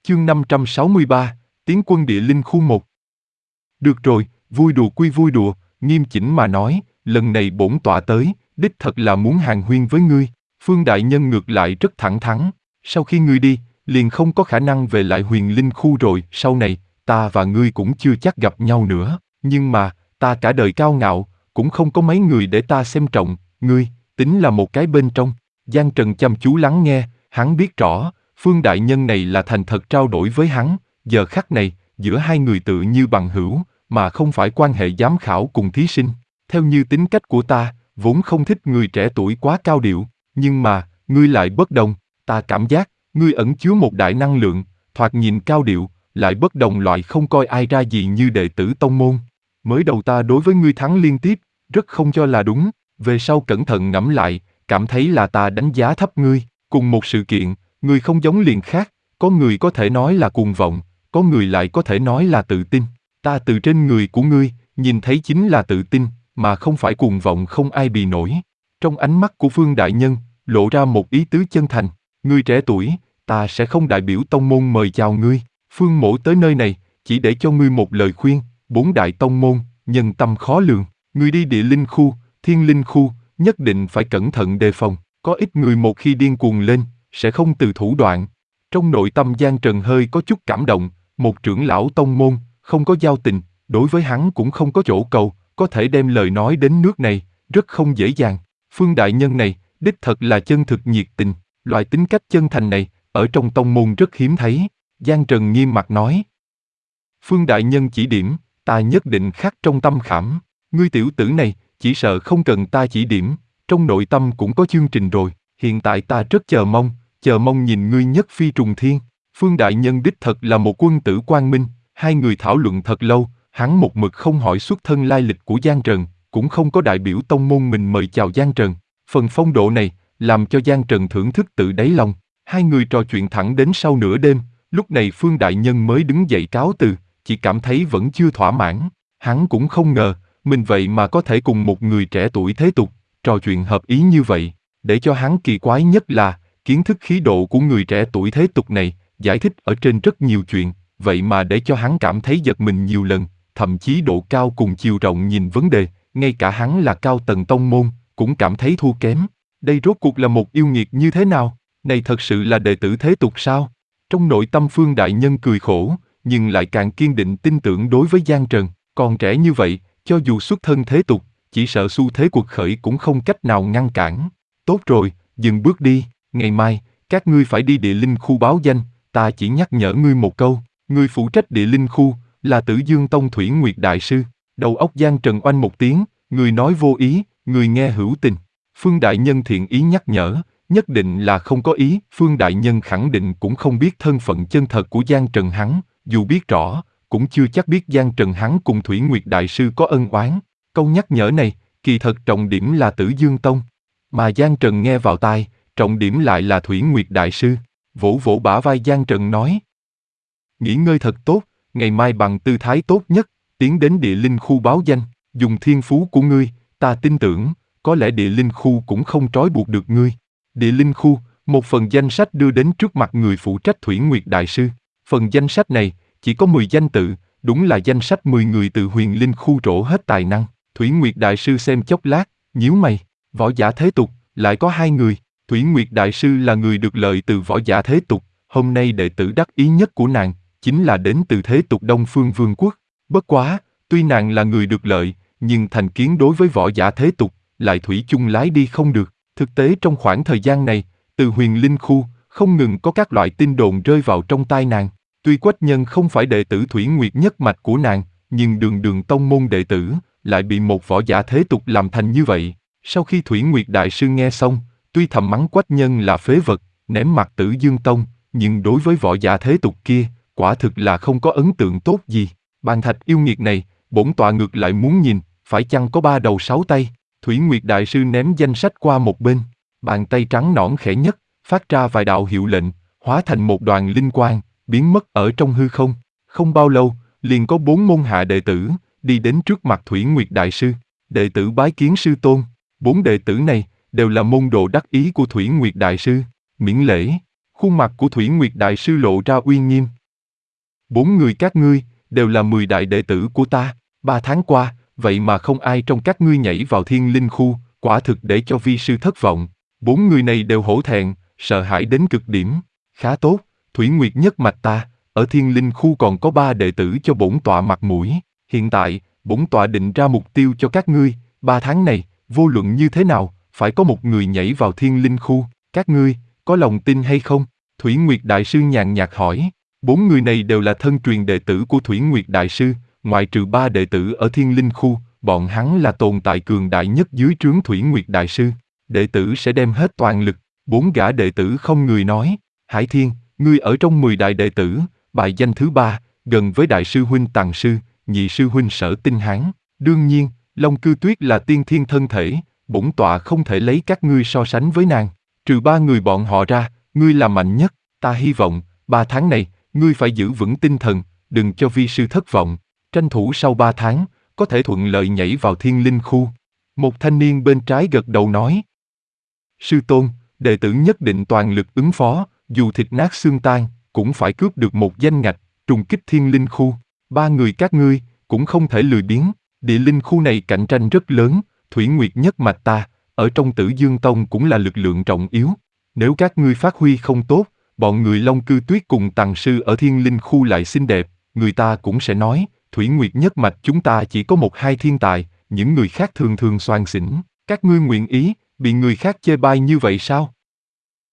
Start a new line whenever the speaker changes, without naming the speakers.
Chương 563, Tiến quân địa linh khu 1. Được rồi, vui đùa quy vui đùa, nghiêm chỉnh mà nói, lần này bổn tọa tới, đích thật là muốn hàn huyên với ngươi. Phương đại nhân ngược lại rất thẳng thắn, sau khi ngươi đi, liền không có khả năng về lại huyền linh khu rồi, sau này, ta và ngươi cũng chưa chắc gặp nhau nữa, nhưng mà, ta cả đời cao ngạo, cũng không có mấy người để ta xem trọng, ngươi, tính là một cái bên trong. Giang Trần chăm chú lắng nghe, hắn biết rõ, Phương đại nhân này là thành thật trao đổi với hắn, giờ khắc này, giữa hai người tự như bằng hữu, mà không phải quan hệ giám khảo cùng thí sinh. Theo như tính cách của ta, vốn không thích người trẻ tuổi quá cao điệu, nhưng mà, ngươi lại bất đồng, ta cảm giác, ngươi ẩn chứa một đại năng lượng, thoạt nhìn cao điệu, lại bất đồng loại không coi ai ra gì như đệ tử tông môn. Mới đầu ta đối với ngươi thắng liên tiếp, rất không cho là đúng, về sau cẩn thận ngẫm lại, cảm thấy là ta đánh giá thấp ngươi. Cùng một sự kiện, người không giống liền khác, có người có thể nói là cuồng vọng, có người lại có thể nói là tự tin. Ta từ trên người của ngươi, nhìn thấy chính là tự tin, mà không phải cuồng vọng không ai bì nổi. Trong ánh mắt của Phương đại nhân, lộ ra một ý tứ chân thành. Ngươi trẻ tuổi, ta sẽ không đại biểu tông môn mời chào ngươi. Phương mỗ tới nơi này, chỉ để cho ngươi một lời khuyên, 4 đại tông môn, nhân tâm khó lường. Ngươi đi địa linh khu, thiên linh khu, nhất định phải cẩn thận đề phòng. Có ít người một khi điên cuồng lên, sẽ không từ thủ đoạn. Trong nội tâm Giang Trần hơi có chút cảm động, một trưởng lão tông môn, không có giao tình, đối với hắn cũng không có chỗ cầu, có thể đem lời nói đến nước này, rất không dễ dàng. Phương đại nhân này, đích thật là chân thực nhiệt tình, loại tính cách chân thành này, ở trong tông môn rất hiếm thấy. Giang Trần nghiêm mặt nói. Phương đại nhân chỉ điểm, ta nhất định khắc trong tâm khảm. Ngươi tiểu tử này, chỉ sợ không cần ta chỉ điểm, trong nội tâm cũng có chương trình rồi. Hiện tại ta rất chờ mong nhìn ngươi nhất phi trùng thiên. Phương đại nhân đích thật là một quân tử quang minh. Hai người thảo luận thật lâu, hắn một mực không hỏi xuất thân lai lịch của Giang Trần, cũng không có đại biểu tông môn mình mời chào Giang Trần. Phần phong độ này, làm cho Giang Trần thưởng thức tự đáy lòng. Hai người trò chuyện thẳng đến sau nửa đêm, lúc này Phương đại nhân mới đứng dậy cáo từ, chỉ cảm thấy vẫn chưa thỏa mãn. Hắn cũng không ngờ, mình vậy mà có thể cùng một người trẻ tuổi thế tục, trò chuyện hợp ý như vậy. Để cho hắn kỳ quái nhất là, kiến thức khí độ của người trẻ tuổi thế tục này, giải thích ở trên rất nhiều chuyện, vậy mà để cho hắn cảm thấy giật mình nhiều lần, thậm chí độ cao cùng chiều rộng nhìn vấn đề, ngay cả hắn là cao tầng tông môn, cũng cảm thấy thua kém. Đây rốt cuộc là một yêu nghiệt như thế nào? Này thật sự là đệ tử thế tục sao? Trong nội tâm Phương đại nhân cười khổ, nhưng lại càng kiên định tin tưởng đối với Giang Trần, còn trẻ như vậy, cho dù xuất thân thế tục, chỉ sợ xu thế cuộc khởi cũng không cách nào ngăn cản. Tốt rồi, dừng bước đi, ngày mai, các ngươi phải đi địa linh khu báo danh, ta chỉ nhắc nhở ngươi một câu, ngươi phụ trách địa linh khu, là Tử Dương Tông Thủy Nguyệt Đại Sư. Đầu óc Giang Trần oanh một tiếng, người nói vô ý, người nghe hữu tình. Phương đại nhân thiện ý nhắc nhở, nhất định là không có ý. Phương đại nhân khẳng định cũng không biết thân phận chân thật của Giang Trần hắn, dù biết rõ, cũng chưa chắc biết Giang Trần hắn cùng Thủy Nguyệt Đại Sư có ân oán. Câu nhắc nhở này, kỳ thật trọng điểm là Tử Dương Tông. Mà Giang Trần nghe vào tai, trọng điểm lại là Thủy Nguyệt Đại Sư. Vỗ vỗ bả vai Giang Trần nói. Nghỉ ngơi thật tốt, ngày mai bằng tư thái tốt nhất, tiến đến địa linh khu báo danh, dùng thiên phú của ngươi, ta tin tưởng, có lẽ địa linh khu cũng không trói buộc được ngươi. Địa linh khu, một phần danh sách đưa đến trước mặt người phụ trách Thủy Nguyệt Đại Sư. Phần danh sách này, chỉ có 10 danh tự, đúng là danh sách 10 người từ huyền linh khu trổ hết tài năng. Thủy Nguyệt Đại Sư xem chốc lát, nhíu mày, võ giả thế tục, lại có 2 người. Thủy Nguyệt Đại Sư là người được lợi từ võ giả thế tục, hôm nay đệ tử đắc ý nhất của nàng, chính là đến từ thế tục Đông Phương Vương quốc. Bất quá, tuy nàng là người được lợi, nhưng thành kiến đối với võ giả thế tục, lại thủy chung lái đi không được. Thực tế trong khoảng thời gian này, từ huyền linh khu, không ngừng có các loại tin đồn rơi vào trong tai nàng. Tuy Quách Nhân không phải đệ tử Thủy Nguyệt nhất mạch của nàng, nhưng đường đường tông môn đệ tử, lại bị một võ giả thế tục làm thành như vậy. Sau khi Thủy Nguyệt Đại Sư nghe xong, tuy thầm mắng Quách Nhân là phế vật, ném mặt Tử Dương Tông, nhưng đối với võ giả thế tục kia, quả thực là không có ấn tượng tốt gì. Bàn thạch yêu nghiệt này, bổn tọa ngược lại muốn nhìn, phải chăng có 3 đầu 6 tay. Thủy Nguyệt Đại Sư ném danh sách qua một bên, bàn tay trắng nõn khẽ nhất, phát ra vài đạo hiệu lệnh, hóa thành một đoàn linh quang, biến mất ở trong hư không. Không bao lâu, liền có 4 môn hạ đệ tử, đi đến trước mặt Thủy Nguyệt Đại Sư. Đệ tử bái kiến sư tôn. 4 đệ tử này, đều là môn đồ đắc ý của Thủy Nguyệt Đại Sư. Miễn lễ. Khuôn mặt của Thủy Nguyệt Đại Sư lộ ra uy nghiêm. 4 người các ngươi, đều là 10 đại đệ tử của ta, 3 tháng qua, vậy mà không ai trong các ngươi nhảy vào thiên linh khu, quả thực để cho vi sư thất vọng. 4 người này đều hổ thẹn, sợ hãi đến cực điểm. Khá tốt, Thủy Nguyệt nhất mạch ta, ở thiên linh khu còn có 3 đệ tử cho bổn tọa mặt mũi. Hiện tại, bổn tọa định ra mục tiêu cho các ngươi, 3 tháng này, vô luận như thế nào, phải có một người nhảy vào thiên linh khu. Các ngươi, có lòng tin hay không? Thủy Nguyệt Đại Sư nhàn nhạt hỏi. 4 người này đều là thân truyền đệ tử của Thủy Nguyệt Đại Sư, ngoại trừ 3 đệ tử ở thiên linh khu, bọn hắn là tồn tại cường đại nhất dưới trướng Thủy Nguyệt Đại Sư. Đệ tử sẽ đem hết toàn lực. 4 gã đệ tử không người nói. Hải Thiên, ngươi ở trong 10 đại đệ tử, bài danh thứ 3, gần với Đại sư huynh Tằng Sư, nhị sư huynh Sở Tinh Hán. Đương nhiên, Long Cư Tuyết là tiên thiên thân thể, bổn tọa không thể lấy các ngươi so sánh với nàng. Trừ 3 người bọn họ ra, ngươi là mạnh nhất. Ta hy vọng, 3 tháng này, ngươi phải giữ vững tinh thần, đừng cho vi sư thất vọng. Tranh thủ sau 3 tháng, có thể thuận lợi nhảy vào thiên linh khu. Một thanh niên bên trái gật đầu nói. Sư tôn, đệ tử nhất định toàn lực ứng phó, dù thịt nát xương tan, cũng phải cướp được một danh ngạch, trùng kích thiên linh khu. 3 người các ngươi, cũng không thể lười biếng. Địa linh khu này cạnh tranh rất lớn, Thủy Nguyệt nhất mạch ta, ở trong Tử Dương Tông cũng là lực lượng trọng yếu. Nếu các ngươi phát huy không tốt, bọn người Long Cư Tuyết cùng Tằng Sư ở thiên linh khu lại xinh đẹp, người ta cũng sẽ nói, Thủy Nguyệt nhất mạch chúng ta chỉ có 1-2 thiên tài, những người khác thường thường xoan xỉn. Các ngươi nguyện ý, bị người khác chê bai như vậy sao?